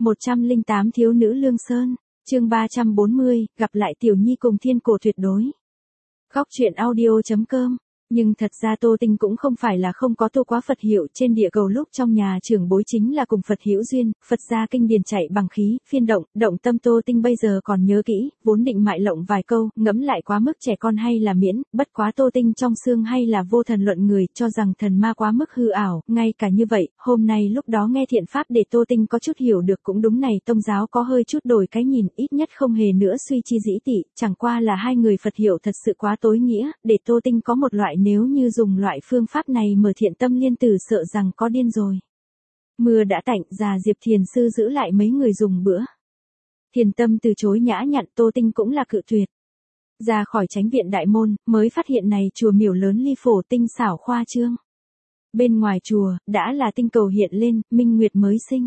108 Thiếu nữ Lương Sơn, chương 340, gặp lại Tiểu Nhi cùng thiên cổ tuyệt đối. Góc truyện audio.com. Nhưng thật ra Tô Tinh cũng không phải là không có tu quá Phật hiệu trên địa cầu, lúc trong nhà trưởng bối chính là cùng Phật hữu duyên, Phật gia kinh điển chạy bằng khí, phiên động tâm Tô Tinh bây giờ còn nhớ kỹ, vốn định mại lộng vài câu, ngẫm lại quá mức trẻ con hay là miễn, bất quá Tô Tinh trong xương hay là vô thần luận người, cho rằng thần ma quá mức hư ảo, ngay cả như vậy, hôm nay lúc đó nghe thiện pháp để Tô Tinh có chút hiểu được cũng đúng này, tông giáo có hơi chút đổi cái nhìn, ít nhất không hề nữa suy chi dĩ tị, chẳng qua là hai người Phật hiệu thật sự quá tối nghĩa, để Tô Tinh có một loại nếu như dùng loại phương pháp này mở thiện tâm liên tử sợ rằng có điên rồi. Mưa đã tạnh, già Diệp Thiền sư giữ lại mấy người dùng bữa. Thiền tâm từ chối nhã nhặn, Tô Tinh cũng là cự tuyệt. Ra khỏi chánh viện đại môn, mới phát hiện này chùa miểu lớn ly phổ tinh xảo khoa trương. Bên ngoài chùa, đã là tinh cầu hiện lên, minh nguyệt mới sinh.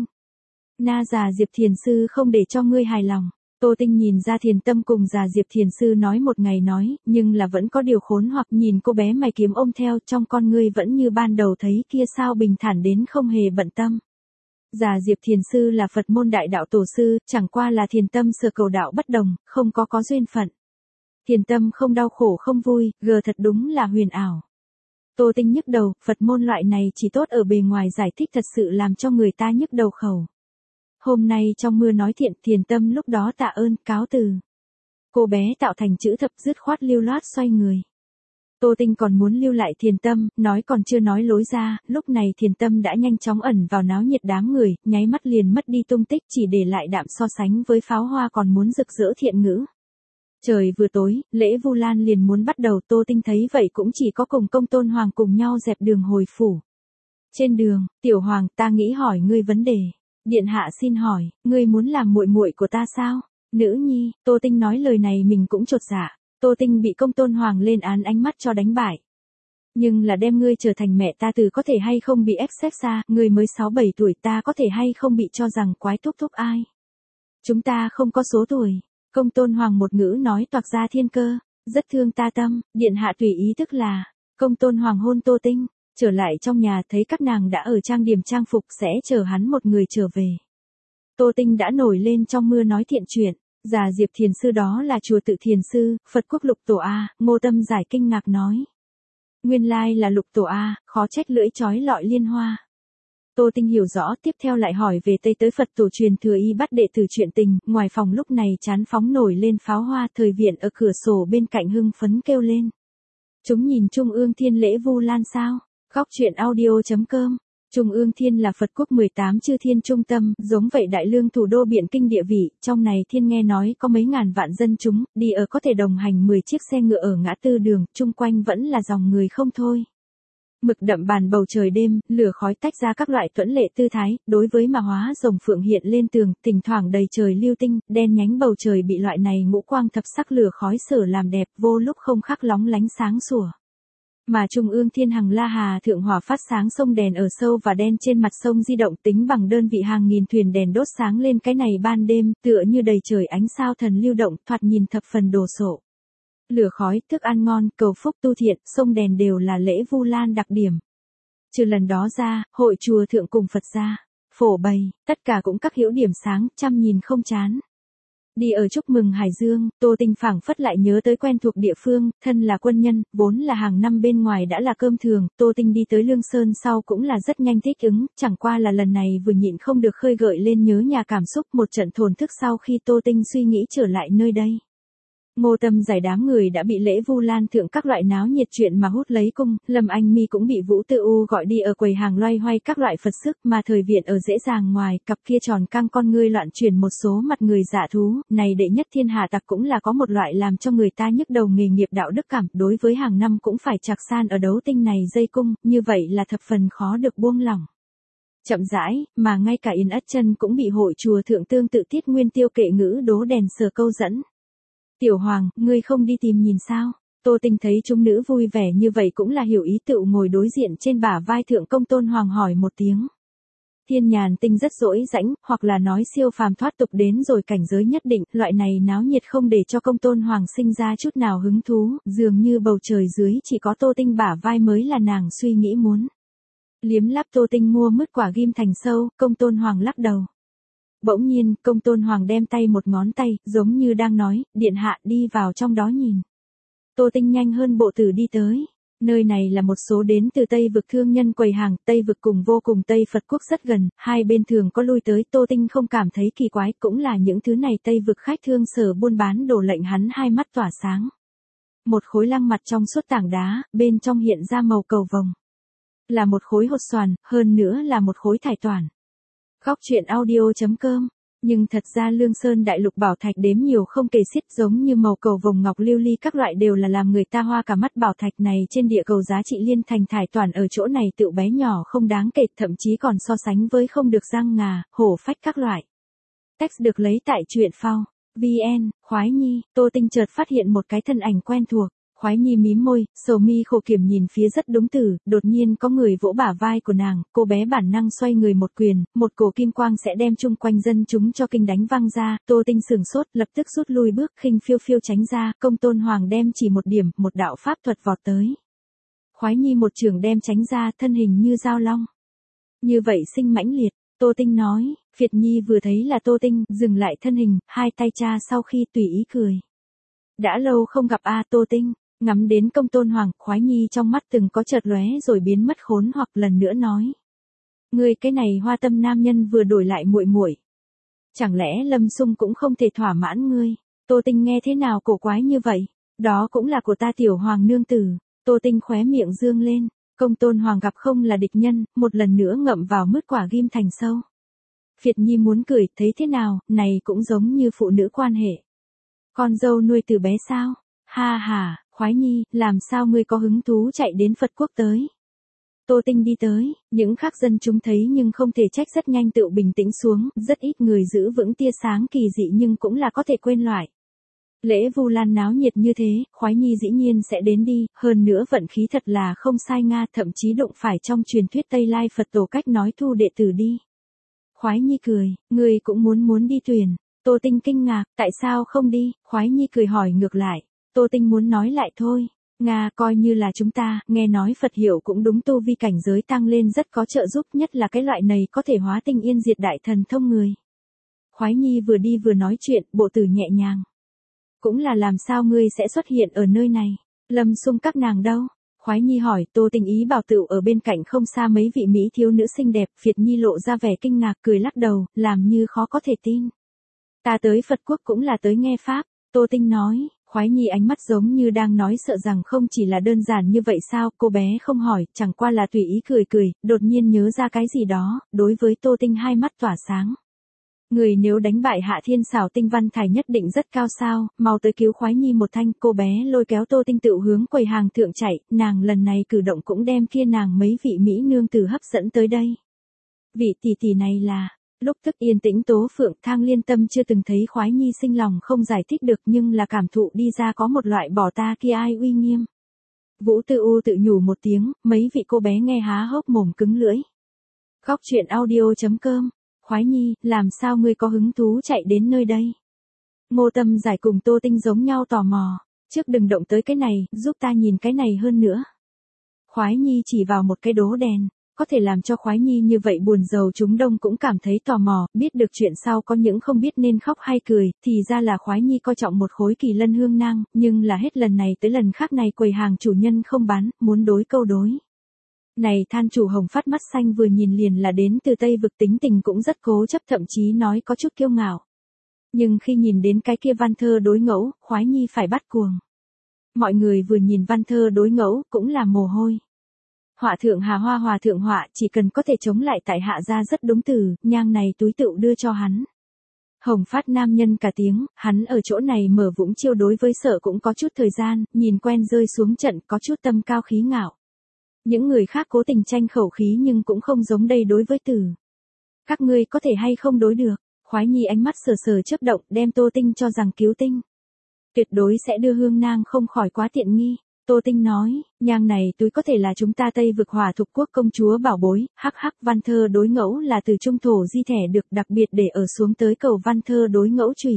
Na già Diệp Thiền sư không để cho ngươi hài lòng. Tô Tinh nhìn ra Thiền tâm cùng già Diệp Thiền sư nói một ngày nói, nhưng là vẫn có điều khốn hoặc nhìn cô bé mày kiếm ôm theo trong con ngươi vẫn như ban đầu thấy kia sao bình thản đến không hề bận tâm. Già Diệp Thiền sư là Phật môn đại đạo tổ sư, chẳng qua là Thiền tâm sở cầu đạo bất đồng, không có duyên phận. Thiền tâm không đau khổ không vui, gờ thật đúng là huyền ảo. Tô Tinh nhức đầu, Phật môn loại này chỉ tốt ở bề ngoài giải thích thật sự làm cho người ta nhức đầu khẩu. Hôm nay trong mưa nói Thiền tâm lúc đó tạ ơn, cáo từ. Cô bé tạo thành chữ thập dứt khoát lưu loát xoay người. Tô Tinh còn muốn lưu lại Thiền tâm, nói còn chưa nói lối ra, lúc này Thiền tâm đã nhanh chóng ẩn vào náo nhiệt đám người, nháy mắt liền mất đi tung tích, chỉ để lại đạm so sánh với pháo hoa còn muốn rực rỡ thiện ngữ. Trời vừa tối, lễ Vu Lan liền muốn bắt đầu, Tô Tinh thấy vậy cũng chỉ có cùng Công Tôn Hoàng cùng nhau dẹp đường hồi phủ. Trên đường, Tiểu Hoàng, ta nghĩ hỏi ngươi vấn đề. Điện hạ xin hỏi, ngươi muốn làm muội muội của ta sao? Nữ nhi, Tô Tinh nói lời này mình cũng chột dạ. Tô Tinh bị Công Tôn Hoàng lên án ánh mắt cho đánh bại. Nhưng là đem ngươi trở thành mẹ ta từ có thể hay không bị ép xét xa, ngươi mới 6-7 tuổi ta có thể hay không bị cho rằng quái thúc ai. Chúng ta không có số tuổi. Công Tôn Hoàng một ngữ nói toạc ra thiên cơ, rất thương ta tâm, điện hạ tùy ý tức là. Công Tôn Hoàng hôn Tô Tinh. Trở lại trong nhà thấy các nàng đã ở trang điểm trang phục sẽ chờ hắn một người trở về. Tô Tinh đã nổi lên trong mưa nói thiện chuyện, già Diệp Thiền sư đó là chùa Tự Thiền sư, Phật Quốc Lục Tổ A, Ngô Tâm giải kinh ngạc nói. Nguyên lai là Lục Tổ A, khó trách lưỡi chói lọi liên hoa. Tô Tinh hiểu rõ, tiếp theo lại hỏi về Tây tới Phật tổ truyền thừa y bắt đệ tử chuyện tình, ngoài phòng lúc này chán phóng nổi lên pháo hoa, thời viện ở cửa sổ bên cạnh hưng phấn kêu lên. Chúng nhìn Trung ương Thiên lễ Vu Lan sao? Góc truyện audio.com. Trung ương Thiên là Phật quốc 18 chư thiên trung tâm, giống vậy đại lương thủ đô Biện Kinh địa vị, trong này thiên nghe nói có mấy ngàn vạn dân chúng, đi ở có thể đồng hành 10 chiếc xe ngựa ở ngã tư đường, chung quanh vẫn là dòng người không thôi. Mực đậm bàn bầu trời đêm, lửa khói tách ra các loại tuẫn lệ tư thái, đối với mà hóa rồng phượng hiện lên tường, thỉnh thoảng đầy trời lưu tinh, đen nhánh bầu trời bị loại này ngũ quang thập sắc lửa khói sở làm đẹp, vô lúc không khắc lóng lánh sáng sủa. Mà Trung ương Thiên Hằng La Hà thượng hỏa phát sáng sông đèn ở sâu và đen trên mặt sông di động tính bằng đơn vị hàng nghìn thuyền đèn đốt sáng lên cái này ban đêm, tựa như đầy trời ánh sao thần lưu động, thoạt nhìn thập phần đồ sộ. Lửa khói, thức ăn ngon, cầu phúc tu thiện, sông đèn đều là lễ Vu Lan đặc điểm. Trừ lần đó ra, hội chùa thượng cùng Phật gia, phổ bày, tất cả cũng các hữu điểm sáng, trăm nhìn không chán. Đi ở chúc mừng Hải Dương, Tô Tinh phảng phất lại nhớ tới quen thuộc địa phương, thân là quân nhân, vốn là hàng năm bên ngoài đã là cơm thường, Tô Tinh đi tới Lương Sơn sau cũng là rất nhanh thích ứng, chẳng qua là lần này vừa nhịn không được khơi gợi lên nhớ nhà cảm xúc, một trận thổn thức sau khi Tô Tinh suy nghĩ trở lại nơi đây. Ngô Tâm giải đám người đã bị lễ Vu Lan thượng các loại náo nhiệt chuyện mà hút lấy cung, Lâm Anh Mi cũng bị Vũ Tư U gọi đi ở quầy hàng loay hoay các loại Phật sức, mà thời viện ở dễ dàng ngoài, cặp kia tròn căng con ngươi loạn chuyển một số mặt người dạ thú, này đệ nhất thiên hạ tặc cũng là có một loại làm cho người ta nhức đầu nghề nghiệp đạo đức cảm, đối với hàng năm cũng phải chạc san ở đấu tinh này dây cung, như vậy là thập phần khó được buông lỏng. Chậm rãi, mà ngay cả Yên Ất Chân cũng bị hội chùa thượng tương tự Tiết Nguyên Tiêu kệ ngữ đố đèn sờ câu dẫn. Tiểu Hoàng, ngươi không đi tìm nhìn sao? Tô Tinh thấy chúng nữ vui vẻ như vậy cũng là hiểu ý tựu ngồi đối diện trên bả vai thượng Công Tôn Hoàng hỏi một tiếng. Thiên Nhàn Tinh rất dỗi rãnh, hoặc là nói siêu phàm thoát tục đến rồi cảnh giới nhất định, loại này náo nhiệt không để cho Công Tôn Hoàng sinh ra chút nào hứng thú, dường như bầu trời dưới chỉ có Tô Tinh bả vai mới là nàng suy nghĩ muốn. Liếm láp Tô Tinh mua mứt quả ghim thành sâu, Công Tôn Hoàng lắc đầu. Bỗng nhiên, Công Tôn Hoàng đem tay một ngón tay, giống như đang nói, điện hạ đi vào trong đó nhìn. Tô Tinh nhanh hơn bộ tử đi tới. Nơi này là một số đến từ Tây vực thương nhân quầy hàng, Tây vực cùng vô cùng Tây Phật quốc rất gần, hai bên thường có lui tới, Tô Tinh không cảm thấy kỳ quái, cũng là những thứ này Tây vực khách thương sở buôn bán đổ lệnh hắn hai mắt tỏa sáng. Một khối lăng mặt trong suốt tảng đá, bên trong hiện ra màu cầu vồng. Là một khối hột xoàn, hơn nữa là một khối thải toản. Góc truyện audio.com. Nhưng thật ra Lương Sơn đại lục bảo thạch đếm nhiều không kể xiết, giống như màu cầu vồng ngọc lưu ly các loại đều là làm người ta hoa cả mắt. Bảo thạch này trên địa cầu giá trị liên thành thải toản ở chỗ này tựu bé nhỏ không đáng kể, thậm chí còn so sánh với không được răng ngà, hổ phách các loại. Text được lấy tại truyện phao. VN, Khoái Nhi. Tô Tinh chợt phát hiện một cái thân ảnh quen thuộc. Khoái Nhi mím môi, sầu mi khổ kiểm nhìn phía rất đúng tử, đột nhiên có người vỗ bả vai của nàng, cô bé bản năng xoay người một quyền, một cổ kim quang sẽ đem chung quanh dân chúng cho kinh đánh văng ra. Tô Tinh sửng sốt, lập tức rút lui bước, khinh phiêu phiêu tránh ra. Công Tôn Hoàng đem chỉ một điểm, một đạo pháp thuật vọt tới. Khoái Nhi một trường đem tránh ra, thân hình như dao long. Như vậy sinh mãnh liệt. Tô Tinh nói. Việt Nhi vừa thấy là Tô Tinh, dừng lại thân hình, hai tay cha sau khi tùy ý cười. Đã lâu không gặp Tô Tinh. Ngắm đến Công Tôn Hoàng, Khoái Nhi trong mắt từng có chợt lóe rồi biến mất khốn hoặc lần nữa nói. Ngươi cái này hoa tâm nam nhân vừa đổi lại muội muội. Chẳng lẽ Lâm Sung cũng không thể thỏa mãn ngươi? Tô Tinh nghe thế nào cổ quái như vậy? Đó cũng là của ta tiểu hoàng nương tử. Tô Tinh khóe miệng dương lên. Công Tôn Hoàng gặp không là địch nhân, một lần nữa ngậm vào mứt quả ghim thành sâu. Việt Nhi muốn cười, thấy thế nào, này cũng giống như phụ nữ quan hệ. Con dâu nuôi từ bé sao? Ha ha. Khoái Nhi, làm sao ngươi có hứng thú chạy đến Phật quốc tới? Tô Tinh đi tới, những khác dân chúng thấy nhưng không thể trách, rất nhanh tự bình tĩnh xuống, rất ít người giữ vững tia sáng kỳ dị nhưng cũng là có thể quên loại. Lễ Vu Lan náo nhiệt như thế, Khoái Nhi dĩ nhiên sẽ đến đi, hơn nữa vận khí thật là không sai nga, thậm chí đụng phải trong truyền thuyết Tây Lai Phật tổ cách nói thu đệ tử đi. Khoái Nhi cười, ngươi cũng muốn đi tuyển. Tô Tinh kinh ngạc, tại sao không đi? Khoái Nhi cười hỏi ngược lại. Tô Tinh muốn nói lại thôi. Nga coi như là chúng ta, nghe nói Phật hiệu cũng đúng, tu vi cảnh giới tăng lên rất có trợ giúp, nhất là cái loại này có thể hóa tinh yên diệt đại thần thông người. Khoái Nhi vừa đi vừa nói chuyện, bộ tử nhẹ nhàng. Cũng là làm sao ngươi sẽ xuất hiện ở nơi này? Lâm Sung các nàng đâu? Khoái Nhi hỏi. Tô Tinh ý bảo tựu ở bên cạnh không xa mấy vị mỹ thiếu nữ xinh đẹp. Việt Nhi lộ ra vẻ kinh ngạc cười lắc đầu, làm như khó có thể tin. Ta tới Phật quốc cũng là tới nghe pháp. Tô Tinh nói. Khoái Nhi ánh mắt giống như đang nói sợ rằng không chỉ là đơn giản như vậy sao, cô bé không hỏi, chẳng qua là tùy ý cười cười, đột nhiên nhớ ra cái gì đó, đối với Tô Tinh hai mắt tỏa sáng. Người nếu đánh bại Hạ Thiên xảo tinh văn thải nhất định rất cao sao, mau tới cứu Khoái Nhi một thanh. Cô bé lôi kéo Tô Tinh tự hướng quầy hàng thượng chạy, nàng lần này cử động cũng đem kia nàng mấy vị mỹ nương tử hấp dẫn tới đây. Vị tỷ tỷ này là... Lúc thức yên tĩnh Tố Phượng Thang Liên Tâm chưa từng thấy Khoái Nhi sinh lòng không giải thích được, nhưng là cảm thụ đi ra có một loại bỏ ta kia ai uy nghiêm. Vũ Tư U tự nhủ một tiếng, mấy vị cô bé nghe há hốc mồm cứng lưỡi. Góc truyện audio.com. Khoái Nhi, làm sao ngươi có hứng thú chạy đến nơi đây? Ngô Tâm Giải cùng Tô Tinh giống nhau tò mò. Trước đừng động tới cái này, giúp ta nhìn cái này hơn nữa. Khoái Nhi chỉ vào một cái đố đèn. Có thể làm cho Khoái Nhi như vậy buồn rầu, chúng đông cũng cảm thấy tò mò, biết được chuyện sau có những không biết nên khóc hay cười, thì ra là Khoái Nhi coi trọng một khối kỳ lân hương nang, nhưng là hết lần này tới lần khác này quầy hàng chủ nhân không bán, muốn đối câu đối. Này than chủ hồng phát mắt xanh vừa nhìn liền là đến từ Tây vực, tính tình cũng rất cố chấp, thậm chí nói có chút kiêu ngạo. Nhưng khi nhìn đến cái kia văn thơ đối ngẫu, Khoái Nhi phải bắt cuồng. Mọi người vừa nhìn văn thơ đối ngẫu, cũng là mồ hôi. Họa thượng Hà Hoa hòa thượng họa, chỉ cần có thể chống lại tại hạ ra rất đúng từ, nhang này túi tựu đưa cho hắn. Hồng phát nam nhân cả tiếng, hắn ở chỗ này mở vũng chiêu, đối với sợ cũng có chút thời gian, nhìn quen rơi xuống trận, có chút tâm cao khí ngạo. Những người khác cố tình tranh khẩu khí nhưng cũng không giống đây đối với Tử. Các ngươi có thể hay không đối được? Khoái Nhi ánh mắt sờ sờ chớp động, đem Tô Tinh cho rằng cứu tinh. Tuyệt đối sẽ đưa hương nang không khỏi quá tiện nghi. Tô Tinh nói, nhang này túi có thể là chúng ta Tây vực Hỏa Thục quốc công chúa bảo bối, hắc hắc. Văn thơ đối ngẫu là từ trung thổ di thẻ được, đặc biệt để ở xuống tới cầu văn thơ đối ngẫu chủy.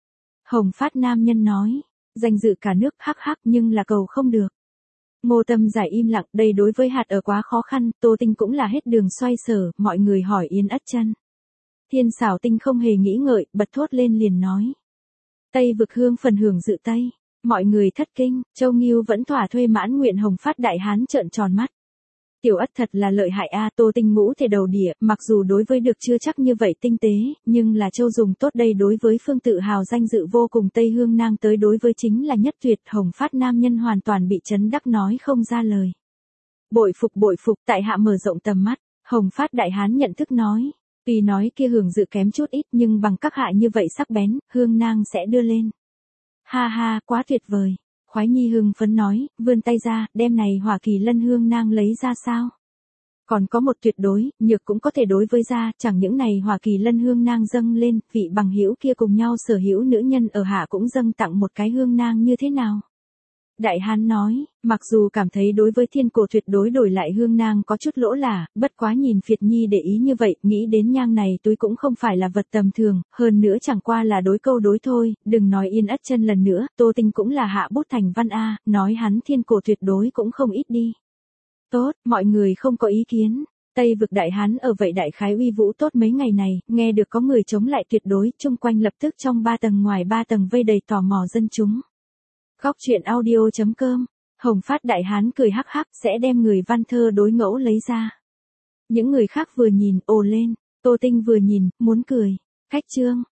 Hồng phát nam nhân nói, danh dự cả nước, hắc hắc, nhưng là cầu không được. Ngô Tâm Giải im lặng, đây đối với hạt ở quá khó khăn. Tô Tinh cũng là hết đường xoay sở, mọi người hỏi yên ất chân. Thiên Sảo Tinh không hề nghĩ ngợi, bật thốt lên liền nói. Tây vực hương phần hưởng dự Tây. Mọi người thất kinh, Châu Nghiêu vẫn thỏa thuê mãn nguyện Hồng Phát đại hán trợn tròn mắt. Tiểu Ất thật là lợi hại a, Tô Tinh ngũ thể đầu địa, mặc dù đối với được chưa chắc như vậy tinh tế, nhưng là Châu dùng tốt đây đối với Phương tự hào danh dự vô cùng Tây Hương Nang tới đối với chính là nhất tuyệt. Hồng Phát nam nhân hoàn toàn bị chấn đắc nói không ra lời. Bội phục, tại hạ mở rộng tầm mắt. Hồng Phát đại hán nhận thức nói. Tuy nói kia hưởng dự kém chút ít nhưng bằng các hạ như vậy sắc bén, Hương Nang sẽ đưa lên. Ha ha, quá tuyệt vời. Khoái Nhi hưng phấn nói, vươn tay ra, đem này Hỏa Kỳ Lân Hương Nang lấy ra sao? Còn có một tuyệt đối, nhược cũng có thể đối với ra, chẳng những này Hỏa Kỳ Lân Hương Nang dâng lên, vị bằng hữu kia cùng nhau sở hữu nữ nhân ở hạ cũng dâng tặng một cái hương nang như thế nào? Đại hán nói, mặc dù cảm thấy đối với thiên cổ tuyệt đối đổi lại hương nang có chút lỗ lả, bất quá nhìn Phiệt Nhi để ý như vậy, nghĩ đến nhang này túi cũng không phải là vật tầm thường, hơn nữa chẳng qua là đối câu đối thôi, đừng nói Yên Ất Chân lần nữa, Tô Tinh cũng là hạ bút thành văn A, nói hắn thiên cổ tuyệt đối cũng không ít đi. Tốt, mọi người không có ý kiến. Tây vực đại hán ở vậy đại khái uy vũ tốt mấy ngày này, nghe được có người chống lại tuyệt đối, chung quanh lập tức trong 3 tầng ngoài 3 tầng vây đầy tò mò dân chúng. Góc truyện audio.com, Hồng Phát đại hán cười hắc hắc sẽ đem người văn thơ đối ngẫu lấy ra. Những người khác vừa nhìn, ồ lên, Tô Tinh vừa nhìn, muốn cười. Khách trương,